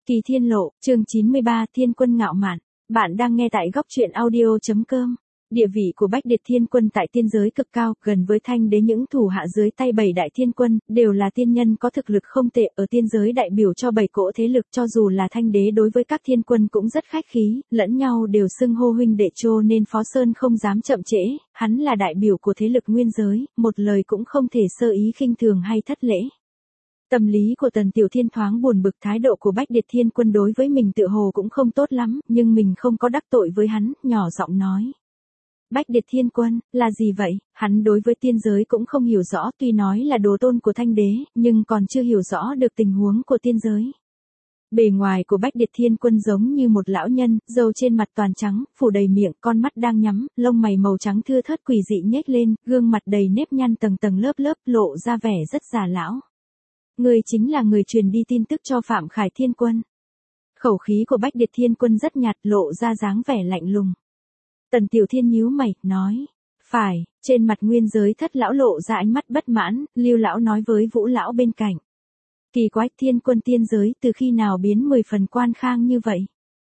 Kỳ Thiên Lộ, chương 93, Thiên Quân ngạo mạn. Bạn đang nghe tại góc truyện audio.com. Địa vị của Bách Điệt Thiên Quân tại tiên giới cực cao, gần với Thanh Đế những thủ hạ dưới tay 7 đại thiên quân, đều là tiên nhân có thực lực không tệ, ở tiên giới đại biểu cho 7 cỗ thế lực, cho dù là Thanh Đế đối với các thiên quân cũng rất khách khí, lẫn nhau đều xưng hô huynh đệ trô nên Phó Sơn không dám chậm trễ, hắn là đại biểu của thế lực nguyên giới, một lời cũng không thể sơ ý khinh thường hay thất lễ. Tâm lý của Tần Tiểu Thiên thoáng buồn bực, thái độ của Bách Điệt Thiên Quân đối với mình tựa hồ cũng không tốt lắm, nhưng mình không có đắc tội với hắn, nhỏ giọng nói. Bách Điệt Thiên Quân, là gì vậy? Hắn đối với tiên giới cũng không hiểu rõ, tuy nói là đồ tôn của Thanh Đế, nhưng còn chưa hiểu rõ được tình huống của tiên giới. Bề ngoài của Bách Điệt Thiên Quân giống như một lão nhân, râu trên mặt toàn trắng, phủ đầy miệng, con mắt đang nhắm, lông mày màu trắng thưa thớt quỷ dị nhếch lên, gương mặt đầy nếp nhăn tầng tầng lớp lớp, lộ ra vẻ rất già lão. Người chính là người truyền đi tin tức cho Phạm Khải Thiên Quân. Khẩu khí của Bách Điệt Thiên Quân rất nhạt, lộ ra dáng vẻ lạnh lùng. Tần Tiểu Thiên nhíu mày, nói. Phải, trên mặt nguyên giới Thất lão lộ ra ánh mắt bất mãn, Lưu lão nói với Vũ lão bên cạnh. Kỳ quái, Thiên Quân tiên giới từ khi nào biến 10 phần quan khang như vậy?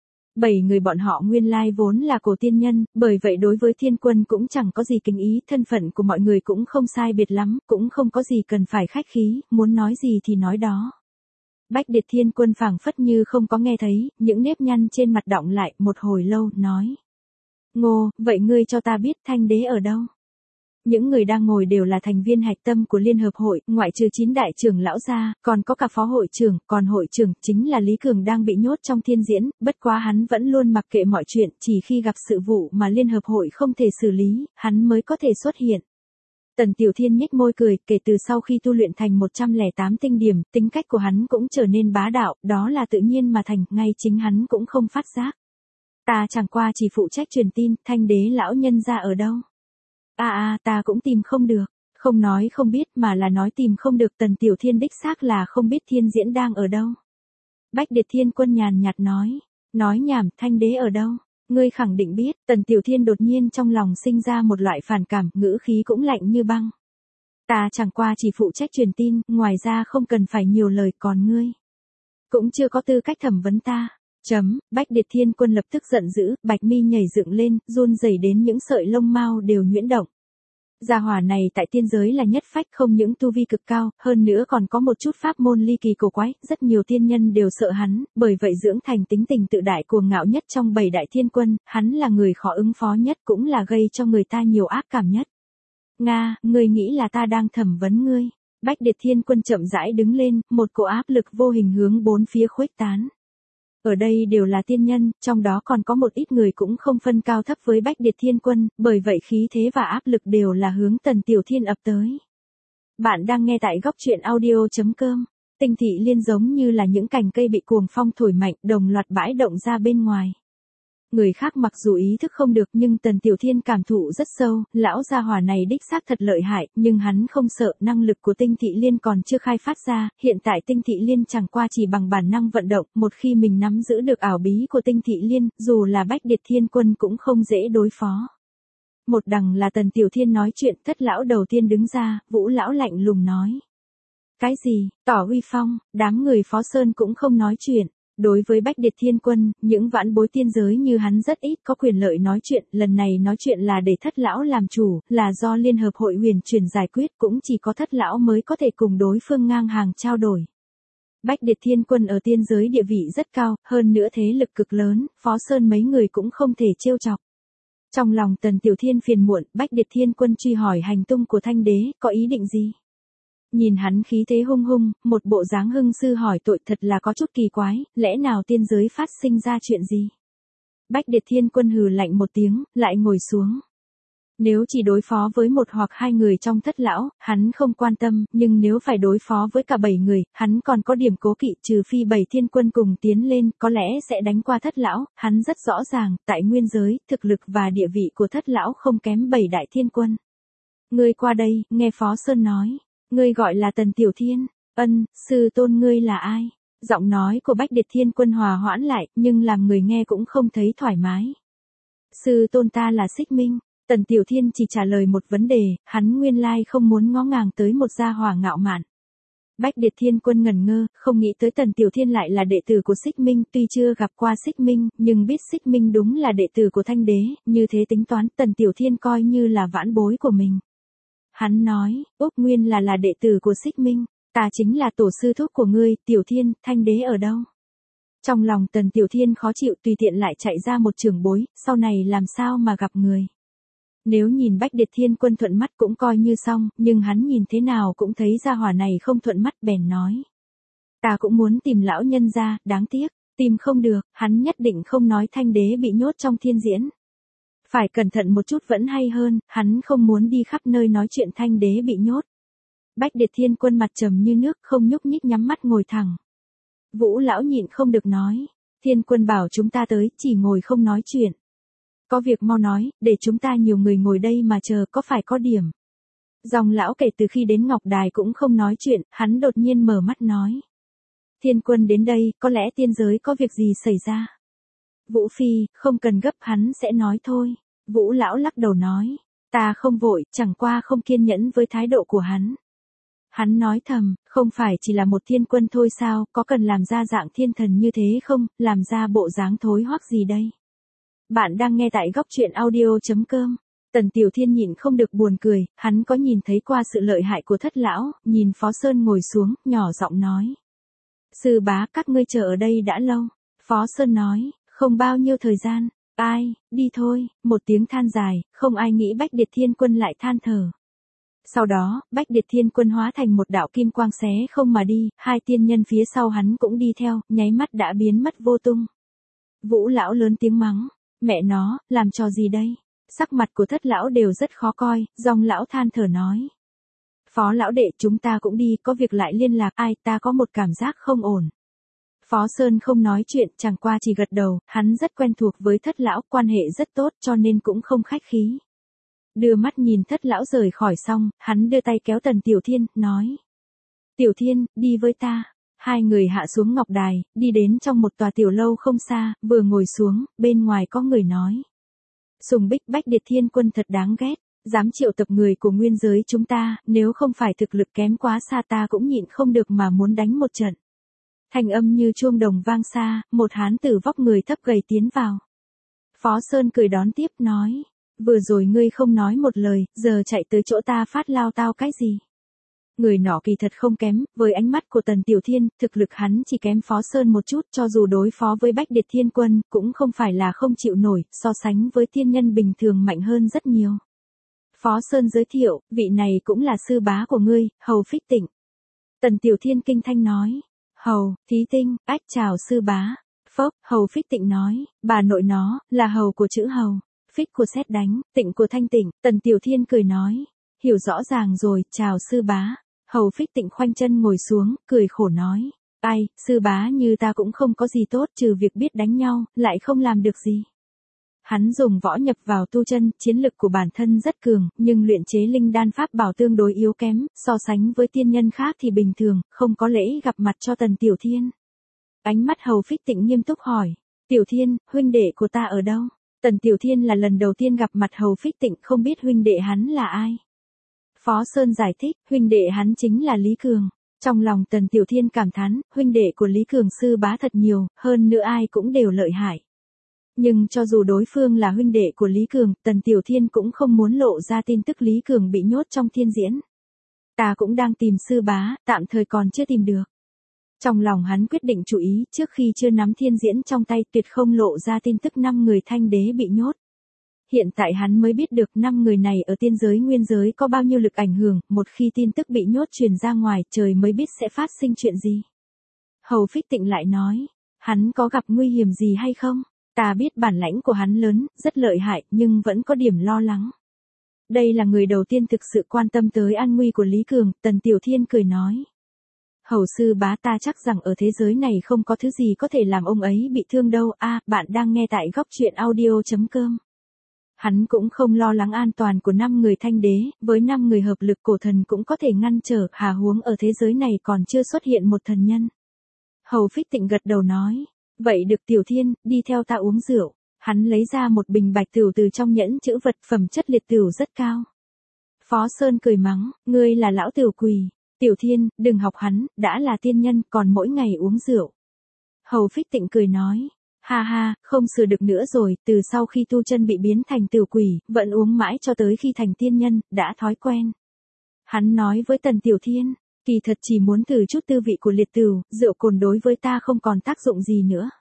7 người bọn họ nguyên lai vốn là cổ tiên nhân, bởi vậy đối với Thiên Quân cũng chẳng có gì kính ý, thân phận của mọi người cũng không sai biệt lắm, cũng không có gì cần phải khách khí, muốn nói gì thì nói đó. Bách Điệt Thiên Quân phảng phất như không có nghe thấy, những nếp nhăn trên mặt đọng lại, một hồi lâu, nói. Ngô, vậy ngươi cho ta biết Thanh Đế ở đâu? Những người đang ngồi đều là thành viên hạch tâm của Liên Hợp Hội, ngoại trừ 9 đại trưởng lão ra, còn có cả phó hội trưởng, còn hội trưởng chính là Lý Cường đang bị nhốt trong thiên diễn, bất quá hắn vẫn luôn mặc kệ mọi chuyện, chỉ khi gặp sự vụ mà Liên Hợp Hội không thể xử lý, hắn mới có thể xuất hiện. Tần Tiểu Thiên nhếch môi cười, kể từ sau khi tu luyện thành 108 tinh điểm, tính cách của hắn cũng trở nên bá đạo, đó là tự nhiên mà thành, ngay chính hắn cũng không phát giác. Ta chẳng qua chỉ phụ trách truyền tin, Thanh Đế lão nhân ra ở đâu? Ta cũng tìm không được. Không nói không biết mà là nói tìm không được. Tần Tiểu Thiên đích xác là không biết thiên diễn đang ở đâu. Bách Điệt Thiên Quân nhàn nhạt nói. Nói nhảm, Thanh Đế ở đâu? Ngươi khẳng định biết. Tần Tiểu Thiên đột nhiên trong lòng sinh ra một loại phản cảm, ngữ khí cũng lạnh như băng. Ta chẳng qua chỉ phụ trách truyền tin, ngoài ra không cần phải nhiều lời, còn ngươi cũng chưa có tư cách thẩm vấn ta. Bách Điệt Thiên Quân lập tức giận dữ, bạch mi nhảy dựng lên, run rẩy đến những sợi lông mao đều nhuyễn động. Gia hỏa này tại tiên giới là nhất phách, không những tu vi cực cao, hơn nữa còn có một chút pháp môn ly kỳ cổ quái, rất nhiều tiên nhân đều sợ hắn, bởi vậy dưỡng thành tính tình tự đại cuồng ngạo nhất trong 7 đại thiên quân, hắn là người khó ứng phó nhất, cũng là gây cho người ta nhiều ác cảm nhất. Nga, ngươi nghĩ là ta đang thẩm vấn ngươi? Bách Điệt Thiên Quân chậm rãi đứng lên, một cỗ áp lực vô hình hướng bốn phía khuếch tán. Ở đây đều là tiên nhân, trong đó còn có một ít người cũng không phân cao thấp với Bách Điệt Thiên Quân, bởi vậy khí thế và áp lực đều là hướng Tần Tiểu Thiên ập tới. Bạn đang nghe tại góc truyện audio.com. Tinh thị liên giống như là những cành cây bị cuồng phong thổi mạnh, đồng loạt bãi động ra bên ngoài. Người khác mặc dù ý thức không được nhưng Tần Tiểu Thiên cảm thụ rất sâu, lão gia hỏa này đích xác thật lợi hại, nhưng hắn không sợ, năng lực của tinh thị liên còn chưa khai phát ra, hiện tại tinh thị liên chẳng qua chỉ bằng bản năng vận động, một khi mình nắm giữ được ảo bí của tinh thị liên, dù là Bách Điệt Thiên Quân cũng không dễ đối phó. Một đằng là Tần Tiểu Thiên nói chuyện, Thất lão đầu tiên đứng ra, Vũ lão lạnh lùng nói. Cái gì, tỏ uy phong, đám người Phó Sơn cũng không nói chuyện. Đối với Bách Điệt Thiên Quân, những vãn bối tiên giới như hắn rất ít có quyền lợi nói chuyện, lần này nói chuyện là để Thất lão làm chủ, là do Liên Hợp Hội huyền truyền giải quyết, cũng chỉ có Thất lão mới có thể cùng đối phương ngang hàng trao đổi. Bách Điệt Thiên Quân ở tiên giới địa vị rất cao, hơn nữa thế lực cực lớn, Phó Sơn mấy người cũng không thể trêu chọc. Trong lòng Tần Tiểu Thiên phiền muộn, Bách Điệt Thiên Quân truy hỏi hành tung của Thanh Đế, có ý định gì? Nhìn hắn khí thế hung hung, một bộ dáng hưng sư hỏi tội, thật là có chút kỳ quái, lẽ nào tiên giới phát sinh ra chuyện gì? Bách Điệt Thiên Quân hừ lạnh một tiếng, lại ngồi xuống. Nếu chỉ đối phó với một hoặc hai người trong Thất lão, hắn không quan tâm, nhưng nếu phải đối phó với cả 7 người, hắn còn có điểm cố kỵ, trừ phi 7 thiên quân cùng tiến lên, có lẽ sẽ đánh qua Thất lão, hắn rất rõ ràng, tại nguyên giới, thực lực và địa vị của Thất lão không kém 7 đại thiên quân. Ngươi qua đây, nghe Phó Sơn nói. Ngươi gọi là Tần Tiểu Thiên, sư tôn ngươi là ai? Giọng nói của Bách Điệt Thiên Quân hòa hoãn lại, nhưng làm người nghe cũng không thấy thoải mái. Sư tôn ta là Xích Minh. Tần Tiểu Thiên chỉ trả lời một vấn đề, hắn nguyên lai không muốn ngó ngàng tới một gia hỏa ngạo mạn. Bách Điệt Thiên Quân ngẩn ngơ, không nghĩ tới Tần Tiểu Thiên lại là đệ tử của Xích Minh, tuy chưa gặp qua Xích Minh, nhưng biết Xích Minh đúng là đệ tử của Thanh Đế, như thế tính toán Tần Tiểu Thiên coi như là vãn bối của mình. Hắn nói, Úc Nguyên là đệ tử của Xích Minh, ta chính là tổ sư thúc của ngươi, Tiểu Thiên, Thanh Đế ở đâu? Trong lòng Tần Tiểu Thiên khó chịu tùy tiện lại chạy ra một trưởng bối, sau này làm sao mà gặp người. Nếu nhìn Bách Điệt Thiên Quân thuận mắt cũng coi như xong, nhưng hắn nhìn thế nào cũng thấy gia hỏa này không thuận mắt bèn nói. Ta cũng muốn tìm lão nhân ra, đáng tiếc, tìm không được, hắn nhất định không nói Thanh Đế bị nhốt trong thiên diễn. Phải cẩn thận một chút vẫn hay hơn, hắn không muốn đi khắp nơi nói chuyện Thanh Đế bị nhốt. Bách Điệt Thiên Quân mặt trầm như nước không nhúc nhích nhắm mắt ngồi thẳng. Vũ lão nhịn không được nói, Thiên Quân bảo chúng ta tới, chỉ ngồi không nói chuyện. Có việc mau nói, để chúng ta nhiều người ngồi đây mà chờ, có phải có điểm. Dòng lão kể từ khi đến Ngọc Đài cũng không nói chuyện, hắn đột nhiên mở mắt nói. Thiên Quân đến đây, có lẽ tiên giới có việc gì xảy ra. Vũ Phi, không cần gấp, hắn sẽ nói thôi. Vũ lão lắc đầu nói, ta không vội, chẳng qua không kiên nhẫn với thái độ của hắn. Hắn nói thầm, không phải chỉ là một thiên quân thôi sao, có cần làm ra dạng thiên thần như thế không, làm ra bộ dáng thối hoắc gì đây. Bạn đang nghe tại góc truyện audio.com. Tần Tiểu Thiên nhịn không được buồn cười, hắn có nhìn thấy qua sự lợi hại của Thất lão, nhìn Phó Sơn ngồi xuống, nhỏ giọng nói. Sư bá, các ngươi chờ ở đây đã lâu. Phó Sơn nói, không bao nhiêu thời gian. Ai, đi thôi, một tiếng than dài, không ai nghĩ Bách Điệt Thiên Quân lại than thở. Sau đó, Bách Điệt Thiên Quân hóa thành một đạo kim quang xé không mà đi, hai tiên nhân phía sau hắn cũng đi theo, nháy mắt đã biến mất vô tung. Vũ lão lớn tiếng mắng, mẹ nó, làm trò gì đây? Sắc mặt của Thất lão đều rất khó coi, dòng lão than thở nói. Phó lão đệ, chúng ta cũng đi, có việc lại liên lạc, ai, ta có một cảm giác không ổn. Phó Sơn không nói chuyện, chẳng qua chỉ gật đầu, hắn rất quen thuộc với Thất lão, quan hệ rất tốt cho nên cũng không khách khí. Đưa mắt nhìn Thất lão rời khỏi xong, hắn đưa tay kéo Tần Tiểu Thiên, nói. Tiểu Thiên, đi với ta. Hai người hạ xuống Ngọc Đài, đi đến trong một tòa tiểu lâu không xa, vừa ngồi xuống, bên ngoài có người nói. Sùng Bích, Bách Điệt Thiên Quân thật đáng ghét, dám triệu tập người của nguyên giới chúng ta, nếu không phải thực lực kém quá xa ta cũng nhịn không được mà muốn đánh một trận. Thanh âm như chuông đồng vang xa, một hán tử vóc người thấp gầy tiến vào. Phó Sơn cười đón tiếp nói, vừa rồi ngươi không nói một lời, giờ chạy tới chỗ ta phát lao tao cái gì. Người nọ kỳ thật không kém, với ánh mắt của Tần Tiểu Thiên, thực lực hắn chỉ kém Phó Sơn một chút, cho dù đối phó với Bách Điệt Thiên Quân, cũng không phải là không chịu nổi, so sánh với tiên nhân bình thường mạnh hơn rất nhiều. Phó Sơn giới thiệu, vị này cũng là sư bá của ngươi, Hầu Phích Tịnh. Tần Tiểu Thiên kinh thanh nói, Hầu, Thí Tinh, ách chào sư bá. Phốc, Hầu Phích Tịnh nói, bà nội nó, là Hầu của chữ Hầu, Phích của sét đánh, Tịnh của thanh tịnh. Tần Tiểu Thiên cười nói, hiểu rõ ràng rồi, chào sư bá. Hầu Phích Tịnh khoanh chân ngồi xuống, cười khổ nói, ai, sư bá như ta cũng không có gì tốt trừ việc biết đánh nhau, lại không làm được gì. Hắn dùng võ nhập vào tu chân, chiến lực của bản thân rất cường, nhưng luyện chế linh đan pháp bảo tương đối yếu kém, so sánh với tiên nhân khác thì bình thường, không có lễ gặp mặt cho Tần Tiểu Thiên. Ánh mắt Hầu Phích Tịnh nghiêm túc hỏi, Tiểu Thiên, huynh đệ của ta ở đâu? Tần Tiểu Thiên là lần đầu tiên gặp mặt Hầu Phích Tịnh, không biết huynh đệ hắn là ai. Phó Sơn giải thích, huynh đệ hắn chính là Lý Cường. Trong lòng Tần Tiểu Thiên cảm thán, huynh đệ của Lý Cường sư bá thật nhiều, hơn nữa ai cũng đều lợi hại. Nhưng cho dù đối phương là huynh đệ của Lý Cường, Tần Tiểu Thiên cũng không muốn lộ ra tin tức Lý Cường bị nhốt trong thiên diễn. Ta cũng đang tìm sư bá, tạm thời còn chưa tìm được. Trong lòng hắn quyết định chú ý, trước khi chưa nắm thiên diễn trong tay tuyệt không lộ ra tin tức 5 người Thanh Đế bị nhốt. Hiện tại hắn mới biết được 5 người này ở tiên giới nguyên giới có bao nhiêu lực ảnh hưởng, một khi tin tức bị nhốt truyền ra ngoài trời mới biết sẽ phát sinh chuyện gì. Hầu Phích Tịnh lại nói, hắn có gặp nguy hiểm gì hay không? Ta biết bản lãnh của hắn lớn, rất lợi hại, nhưng vẫn có điểm lo lắng. Đây là người đầu tiên thực sự quan tâm tới an nguy của Lý Cường, Tần Tiểu Thiên cười nói. Hầu sư bá, ta chắc rằng ở thế giới này không có thứ gì có thể làm ông ấy bị thương đâu. Bạn đang nghe tại góc truyện audio.com. Hắn cũng không lo lắng an toàn của 5 người Thanh Đế, với 5 người hợp lực cổ thần cũng có thể ngăn trở, hà huống ở thế giới này còn chưa xuất hiện một thần nhân. Hầu Phích Tịnh gật đầu nói, vậy được Tiểu Thiên, đi theo ta uống rượu. Hắn lấy ra một bình bạch tửu từ trong nhẫn chữ vật, phẩm chất liệt tửu rất cao. Phó Sơn cười mắng, ngươi là lão tiểu quỷ. Tiểu Thiên, đừng học hắn, đã là tiên nhân, còn mỗi ngày uống rượu. Hầu Phích Tịnh cười nói, ha ha, không sửa được nữa rồi, từ sau khi tu chân bị biến thành tử quỷ, vẫn uống mãi cho tới khi thành tiên nhân, đã thói quen. Hắn nói với Tần Tiểu Thiên, kỳ thật chỉ muốn thử chút tư vị của liệt tửu, rượu cồn đối với ta không còn tác dụng gì nữa.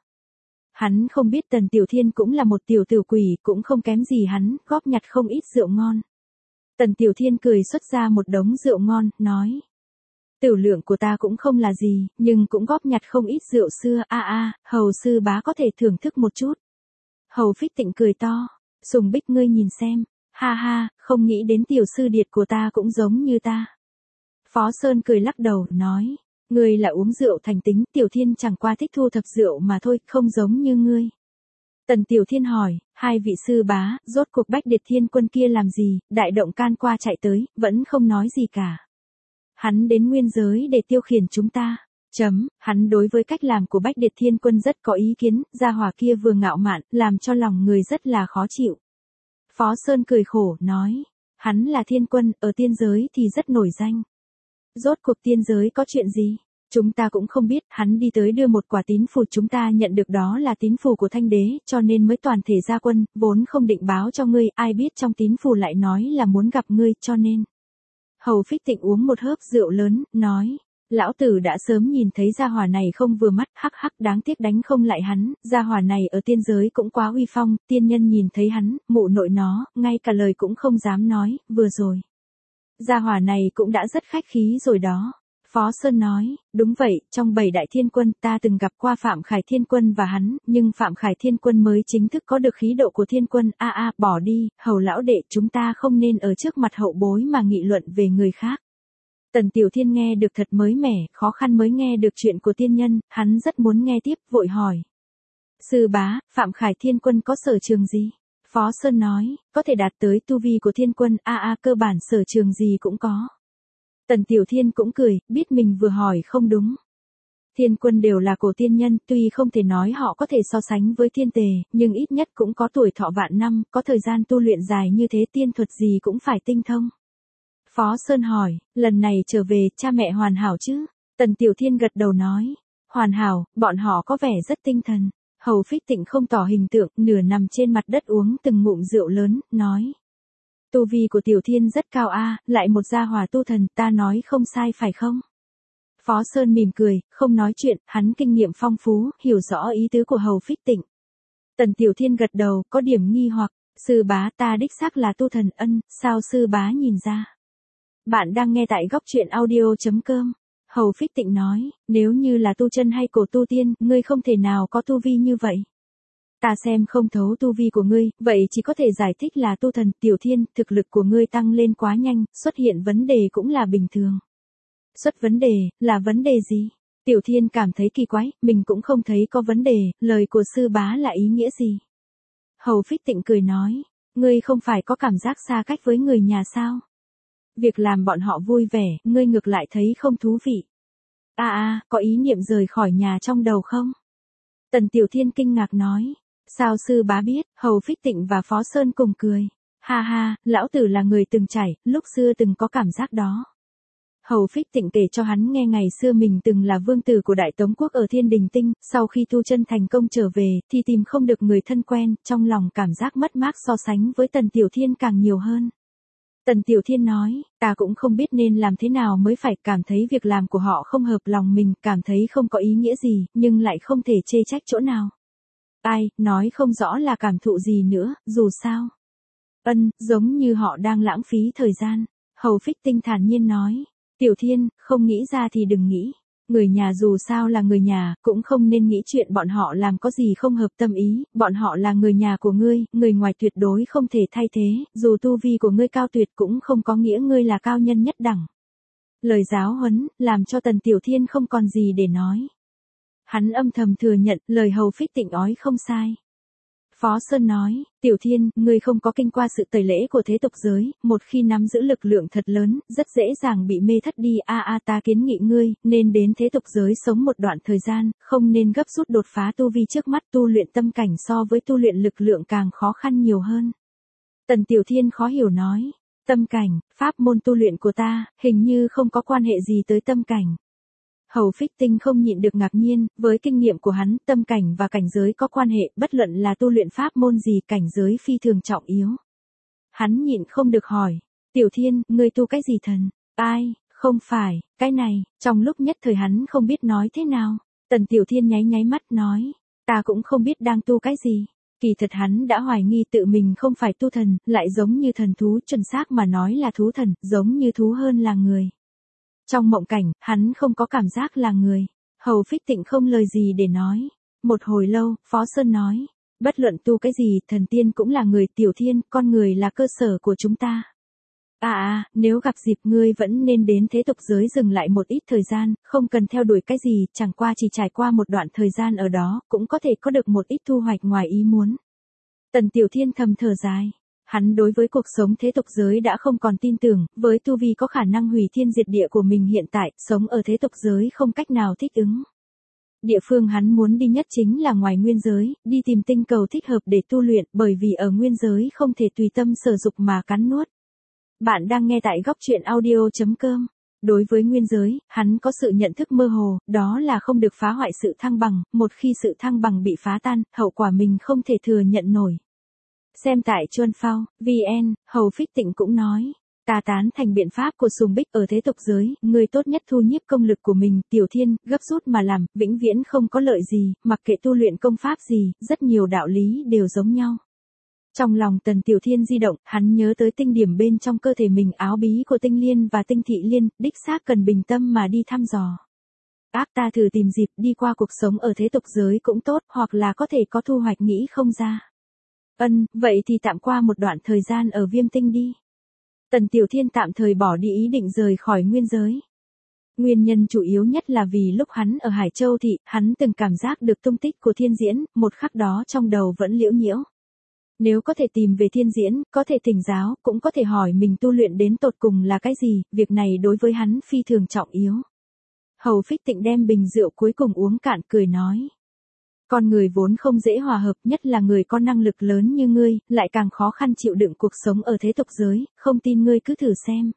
Hắn không biết Tần Tiểu Thiên cũng là một tiểu tử quỷ, cũng không kém gì hắn, góp nhặt không ít rượu ngon. Tần Tiểu Thiên cười xuất ra một đống rượu ngon, nói. Tiểu lượng của ta cũng không là gì, nhưng cũng góp nhặt không ít rượu xưa, hầu sư bá có thể thưởng thức một chút. Hầu Phích Tịnh cười to, Sùng Bích ngươi nhìn xem, ha ha, không nghĩ đến tiểu sư điệt của ta cũng giống như ta. Phó Sơn cười lắc đầu, nói, ngươi là uống rượu thành tính, Tiểu Thiên chẳng qua thích thu thập rượu mà thôi, không giống như ngươi. Tần Tiểu Thiên hỏi, hai vị sư bá, rốt cuộc Bách Điệt Thiên Quân kia làm gì, đại động can qua chạy tới, vẫn không nói gì cả. Hắn đến nguyên giới để tiêu khiển chúng ta. Hắn đối với cách làm của Bách Điệt Thiên Quân rất có ý kiến, gia hỏa kia vừa ngạo mạn, làm cho lòng người rất là khó chịu. Phó Sơn cười khổ, nói, hắn là thiên quân, ở tiên giới thì rất nổi danh. Rốt cuộc tiên giới có chuyện gì? Chúng ta cũng không biết, hắn đi tới đưa một quả tín phù, chúng ta nhận được đó là tín phù của Thanh Đế, cho nên mới toàn thể ra quân, vốn không định báo cho ngươi, ai biết trong tín phù lại nói là muốn gặp ngươi, cho nên. Hầu Phích Tịnh uống một hớp rượu lớn, nói, lão tử đã sớm nhìn thấy gia hỏa này không vừa mắt, hắc hắc, đáng tiếc đánh không lại hắn, gia hỏa này ở tiên giới cũng quá uy phong, tiên nhân nhìn thấy hắn, mụ nội nó, ngay cả lời cũng không dám nói, vừa rồi. Gia hỏa này cũng đã rất khách khí rồi đó. Phó Sơn nói, đúng vậy, trong 7 đại thiên quân ta từng gặp qua Phạm Khải Thiên Quân và hắn, nhưng Phạm Khải Thiên Quân mới chính thức có được khí độ của thiên quân, bỏ đi, hầu lão đệ, chúng ta không nên ở trước mặt hậu bối mà nghị luận về người khác. Tần Tiểu Thiên nghe được thật mới mẻ, khó khăn mới nghe được chuyện của tiên nhân, hắn rất muốn nghe tiếp, vội hỏi. Sư bá, Phạm Khải Thiên Quân có sở trường gì? Phó Sơn nói, có thể đạt tới tu vi của thiên quân, cơ bản sở trường gì cũng có. Tần Tiểu Thiên cũng cười, biết mình vừa hỏi không đúng. Thiên quân đều là cổ tiên nhân, tuy không thể nói họ có thể so sánh với thiên tề, nhưng ít nhất cũng có tuổi thọ vạn năm, có thời gian tu luyện dài như thế, tiên thuật gì cũng phải tinh thông. Phó Sơn hỏi, lần này trở về, cha mẹ hoàn hảo chứ? Tần Tiểu Thiên gật đầu nói, hoàn hảo, bọn họ có vẻ rất tinh thần. Hầu Phích Tịnh không tỏ hình tượng, nửa nằm trên mặt đất uống từng ngụm rượu lớn, nói. Tu vi của Tiểu Thiên rất cao lại một gia hỏa tu thần, ta nói không sai phải không? Phó Sơn mỉm cười, không nói chuyện, hắn kinh nghiệm phong phú, hiểu rõ ý tứ của Hầu Phích Tịnh. Tần Tiểu Thiên gật đầu, có điểm nghi hoặc, sư bá ta đích xác là tu thần, sao sư bá nhìn ra? Bạn đang nghe tại góc truyện audio.com. Hầu Phích Tịnh nói, nếu như là tu chân hay cổ tu tiên, ngươi không thể nào có tu vi như vậy. Ta xem không thấu tu vi của ngươi, vậy chỉ có thể giải thích là tu thần. Tiểu Thiên, thực lực của ngươi tăng lên quá nhanh, xuất hiện vấn đề cũng là bình thường. Xuất vấn đề, là vấn đề gì? Tiểu Thiên cảm thấy kỳ quái, mình cũng không thấy có vấn đề, lời của sư bá là ý nghĩa gì? Hầu Phích Tịnh cười nói, ngươi không phải có cảm giác xa cách với người nhà sao? Việc làm bọn họ vui vẻ, ngươi ngược lại thấy không thú vị. Có ý niệm rời khỏi nhà trong đầu không? Tần Tiểu Thiên kinh ngạc nói, sao sư bá biết? Hầu Phích Tịnh và Phó Sơn cùng cười. Ha ha, lão tử là người từng trải, lúc xưa từng có cảm giác đó. Hầu Phích Tịnh kể cho hắn nghe ngày xưa mình từng là vương tử của Đại Tống Quốc ở Thiên Đình Tinh, sau khi tu chân thành công trở về, thì tìm không được người thân quen, trong lòng cảm giác mất mát so sánh với Tần Tiểu Thiên càng nhiều hơn. Tần Tiểu Thiên nói, ta cũng không biết nên làm thế nào mới phải, cảm thấy việc làm của họ không hợp lòng mình, cảm thấy không có ý nghĩa gì, nhưng lại không thể chê trách chỗ nào. Nói không rõ là cảm thụ gì nữa, dù sao. Giống như họ đang lãng phí thời gian. Hầu Phích Tinh thản nhiên nói, Tiểu Thiên, không nghĩ ra thì đừng nghĩ. Người nhà dù sao là người nhà, cũng không nên nghĩ chuyện bọn họ làm có gì không hợp tâm ý, bọn họ là người nhà của ngươi, người ngoài tuyệt đối không thể thay thế, dù tu vi của ngươi cao tuyệt cũng không có nghĩa ngươi là cao nhân nhất đẳng. Lời giáo huấn, làm cho Tần Tiểu Thiên không còn gì để nói. Hắn âm thầm thừa nhận, lời Hầu Phích Tịnh nói không sai. Phó Sơn nói, Tiểu Thiên, ngươi không có kinh qua sự tẩy lễ của thế tục giới, một khi nắm giữ lực lượng thật lớn, rất dễ dàng bị mê thất đi. Ta kiến nghị ngươi, nên đến thế tục giới sống một đoạn thời gian, không nên gấp rút đột phá tu vi trước mắt, tu luyện tâm cảnh so với tu luyện lực lượng càng khó khăn nhiều hơn. Tần Tiểu Thiên khó hiểu nói, Tâm cảnh, pháp môn tu luyện của ta, hình như không có quan hệ gì tới tâm cảnh. Hầu Phích Tinh không nhịn được ngạc nhiên, với kinh nghiệm của hắn, tâm cảnh và cảnh giới có quan hệ, bất luận là tu luyện pháp môn gì, cảnh giới phi thường trọng yếu. Hắn nhịn không được hỏi, Tiểu Thiên, ngươi tu cái gì thần? Ai, không phải, cái này, trong lúc nhất thời hắn không biết nói thế nào. Tần Tiểu Thiên nháy nháy mắt nói, ta cũng không biết đang tu cái gì. Kỳ thật hắn đã hoài nghi tự mình không phải tu thần, lại giống như thần thú, chuẩn xác mà nói là thú thần, giống như thú hơn là người. Trong mộng cảnh, hắn không có cảm giác là người. Hầu Phích Tịnh không lời gì để nói. Một hồi lâu, Phó Sơn nói, bất luận tu cái gì, thần tiên cũng là người. Tiểu Thiên, con người là cơ sở của chúng ta. Nếu gặp dịp ngươi vẫn nên đến thế tục giới dừng lại một ít thời gian, không cần theo đuổi cái gì, chẳng qua chỉ trải qua một đoạn thời gian ở đó, cũng có thể có được một ít thu hoạch ngoài ý muốn. Tần Tiểu Thiên thầm thở dài. Hắn đối với cuộc sống thế tục giới đã không còn tin tưởng, với tu vi có khả năng hủy thiên diệt địa của mình hiện tại, sống ở thế tục giới không cách nào thích ứng. Địa phương hắn muốn đi nhất chính là ngoài nguyên giới, đi tìm tinh cầu thích hợp để tu luyện, bởi vì ở nguyên giới không thể tùy tâm sở dục mà cắn nuốt. Bạn đang nghe tại góc truyện audio.com. Đối với nguyên giới, hắn có sự nhận thức mơ hồ, đó là không được phá hoại sự thăng bằng, một khi sự thăng bằng bị phá tan, hậu quả mình không thể thừa nhận nổi. Xem tại Chuan Phao, VN, Hầu Phích Tịnh cũng nói, ta tán thành biện pháp của Sùng Bích ở thế tục giới, người tốt nhất thu nhiếp công lực của mình, Tiểu Thiên, gấp rút mà làm, vĩnh viễn không có lợi gì, mặc kệ tu luyện công pháp gì, rất nhiều đạo lý đều giống nhau. Trong lòng Tần Tiểu Thiên di động, hắn nhớ tới tinh điểm bên trong cơ thể mình, áo bí của tinh liên và tinh thị liên, đích xác cần bình tâm mà đi thăm dò. Ta thử tìm dịp đi qua cuộc sống ở thế tục giới cũng tốt, hoặc là có thể có thu hoạch nghĩ không ra. Vậy thì tạm qua một đoạn thời gian ở Viêm Tinh đi. Tần Tiểu Thiên tạm thời bỏ đi ý định rời khỏi nguyên giới. Nguyên nhân chủ yếu nhất là vì lúc hắn ở Hải Châu Thị, hắn từng cảm giác được tung tích của Thiên Diễn, một khắc đó trong đầu vẫn liễu nhiễu. Nếu có thể tìm về Thiên Diễn, có thể thỉnh giáo, cũng có thể hỏi mình tu luyện đến tột cùng là cái gì, việc này đối với hắn phi thường trọng yếu. Hầu Phích Tịnh đem bình rượu cuối cùng uống cạn, cười nói. Con người vốn không dễ hòa hợp, nhất là người có năng lực lớn như ngươi, lại càng khó khăn chịu đựng cuộc sống ở thế tục giới, không tin ngươi cứ thử xem.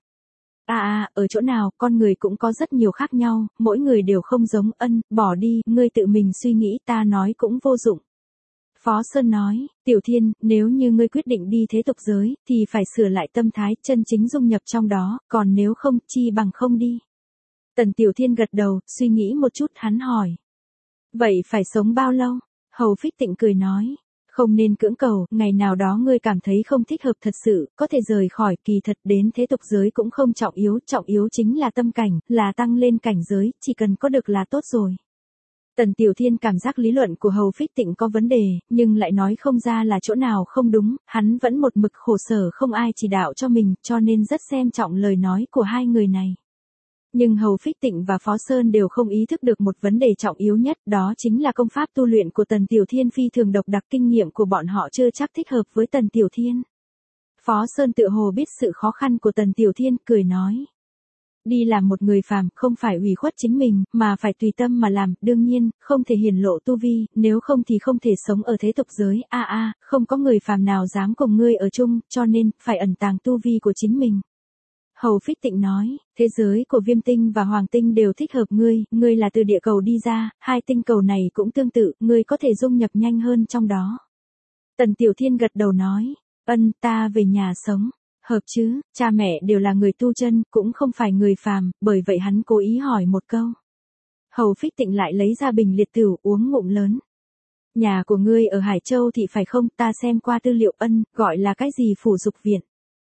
Ở chỗ nào, con người cũng có rất nhiều khác nhau, mỗi người đều không giống. Bỏ đi, ngươi tự mình suy nghĩ, ta nói cũng vô dụng. Phó Sơn nói, Tiểu Thiên, nếu như ngươi quyết định đi thế tục giới, thì phải sửa lại tâm thái, chân chính dung nhập trong đó, còn nếu không, chi bằng không đi. Tần Tiểu Thiên gật đầu, suy nghĩ một chút, hắn hỏi. Vậy phải sống bao lâu? Hầu Phích Tịnh cười nói, không nên cưỡng cầu, ngày nào đó ngươi cảm thấy không thích hợp thật sự, có thể rời khỏi. Kỳ thật đến thế tục giới cũng không trọng yếu chính là tâm cảnh, là tăng lên cảnh giới, chỉ cần có được là tốt rồi. Tần Tiểu Thiên cảm giác lý luận của Hầu Phích Tịnh có vấn đề, nhưng lại nói không ra là chỗ nào không đúng, hắn vẫn một mực khổ sở không ai chỉ đạo cho mình, cho nên rất xem trọng lời nói của hai người này. Nhưng Hầu Phích Tịnh và Phó Sơn đều không ý thức được một vấn đề trọng yếu nhất, đó chính là công pháp tu luyện của Tần Tiểu Thiên phi thường độc đặc, kinh nghiệm của bọn họ chưa chắc thích hợp với Tần Tiểu Thiên. Phó Sơn tự hồ biết sự khó khăn của Tần Tiểu Thiên, cười nói. Đi làm một người phàm, không phải ủy khuất chính mình, mà phải tùy tâm mà làm, đương nhiên, không thể hiển lộ tu vi, nếu không thì không thể sống ở thế tục giới. Không có người phàm nào dám cùng ngươi ở chung, cho nên, phải ẩn tàng tu vi của chính mình. Hầu Phích Tịnh nói, thế giới của Viêm Tinh và Hoàng Tinh đều thích hợp ngươi là từ địa cầu đi ra, hai tinh cầu này cũng tương tự, ngươi có thể dung nhập nhanh hơn trong đó. Tần Tiểu Thiên gật đầu nói, ta về nhà sống. Hợp chứ, cha mẹ đều là người tu chân, cũng không phải người phàm, bởi vậy hắn cố ý hỏi một câu. Hầu Phích Tịnh lại lấy ra bình liệt tửu, uống ngụm lớn. Nhà của ngươi ở Hải Châu Thị phải không? Ta xem qua tư liệu. Gọi là cái gì phủ dục viện?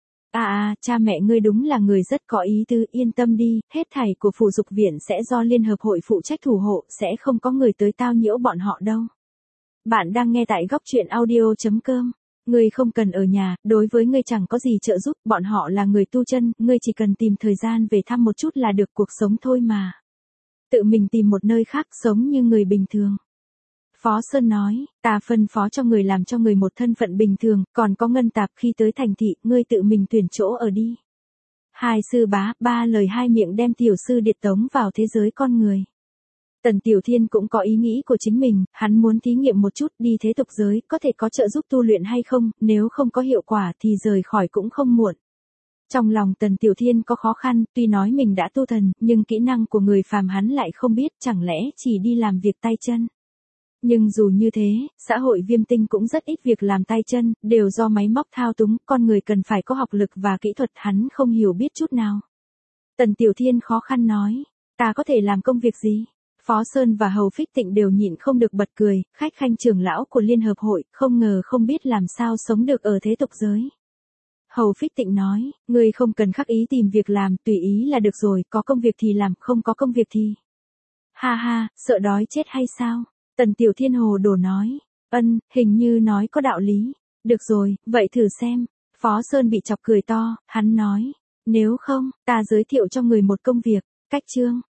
Cha mẹ ngươi đúng là người rất có ý tứ, yên tâm đi, hết thảy của phủ dục viện sẽ do Liên Hợp Hội phụ trách thủ hộ, sẽ không có người tới tao nhiễu bọn họ đâu. Bạn đang nghe tại góc truyện audio.com. Ngươi không cần ở nhà, đối với ngươi chẳng có gì trợ giúp, bọn họ là người tu chân, ngươi chỉ cần tìm thời gian về thăm một chút là được, cuộc sống thôi mà. Tự mình tìm một nơi khác sống như người bình thường. Phó Sơn nói, ta phân phó cho người làm cho người một thân phận bình thường, còn có ngân tạp khi tới thành thị, ngươi tự mình tuyển chỗ ở đi. Hai sư bá, ba lời hai miệng đem tiểu sư điệt tống vào thế giới con người. Tần Tiểu Thiên cũng có ý nghĩ của chính mình, hắn muốn thí nghiệm một chút, đi thế tục giới, có thể có trợ giúp tu luyện hay không, nếu không có hiệu quả thì rời khỏi cũng không muộn. Trong lòng Tần Tiểu Thiên có khó khăn, tuy nói mình đã tu thần, nhưng kỹ năng của người phàm hắn lại không biết, chẳng lẽ chỉ đi làm việc tay chân. Nhưng dù như thế, xã hội Viêm Tinh cũng rất ít việc làm tay chân, đều do máy móc thao túng, con người cần phải có học lực và kỹ thuật hắn không hiểu biết chút nào. Tần Tiểu Thiên khó khăn nói, ta có thể làm công việc gì? Phó Sơn và Hầu Phích Tịnh đều nhịn không được bật cười, khách khanh trưởng lão của Liên Hợp Hội, không ngờ không biết làm sao sống được ở thế tục giới. Hầu Phích Tịnh nói, ngươi không cần khắc ý tìm việc làm, tùy ý là được rồi, có công việc thì làm, không có công việc thì. Ha ha, sợ đói chết hay sao? Tần Tiểu Thiên hồ đồ nói, hình như nói có đạo lý. Được rồi, vậy thử xem. Phó Sơn bị chọc cười to, hắn nói, nếu không, ta giới thiệu cho người một công việc, cách chương.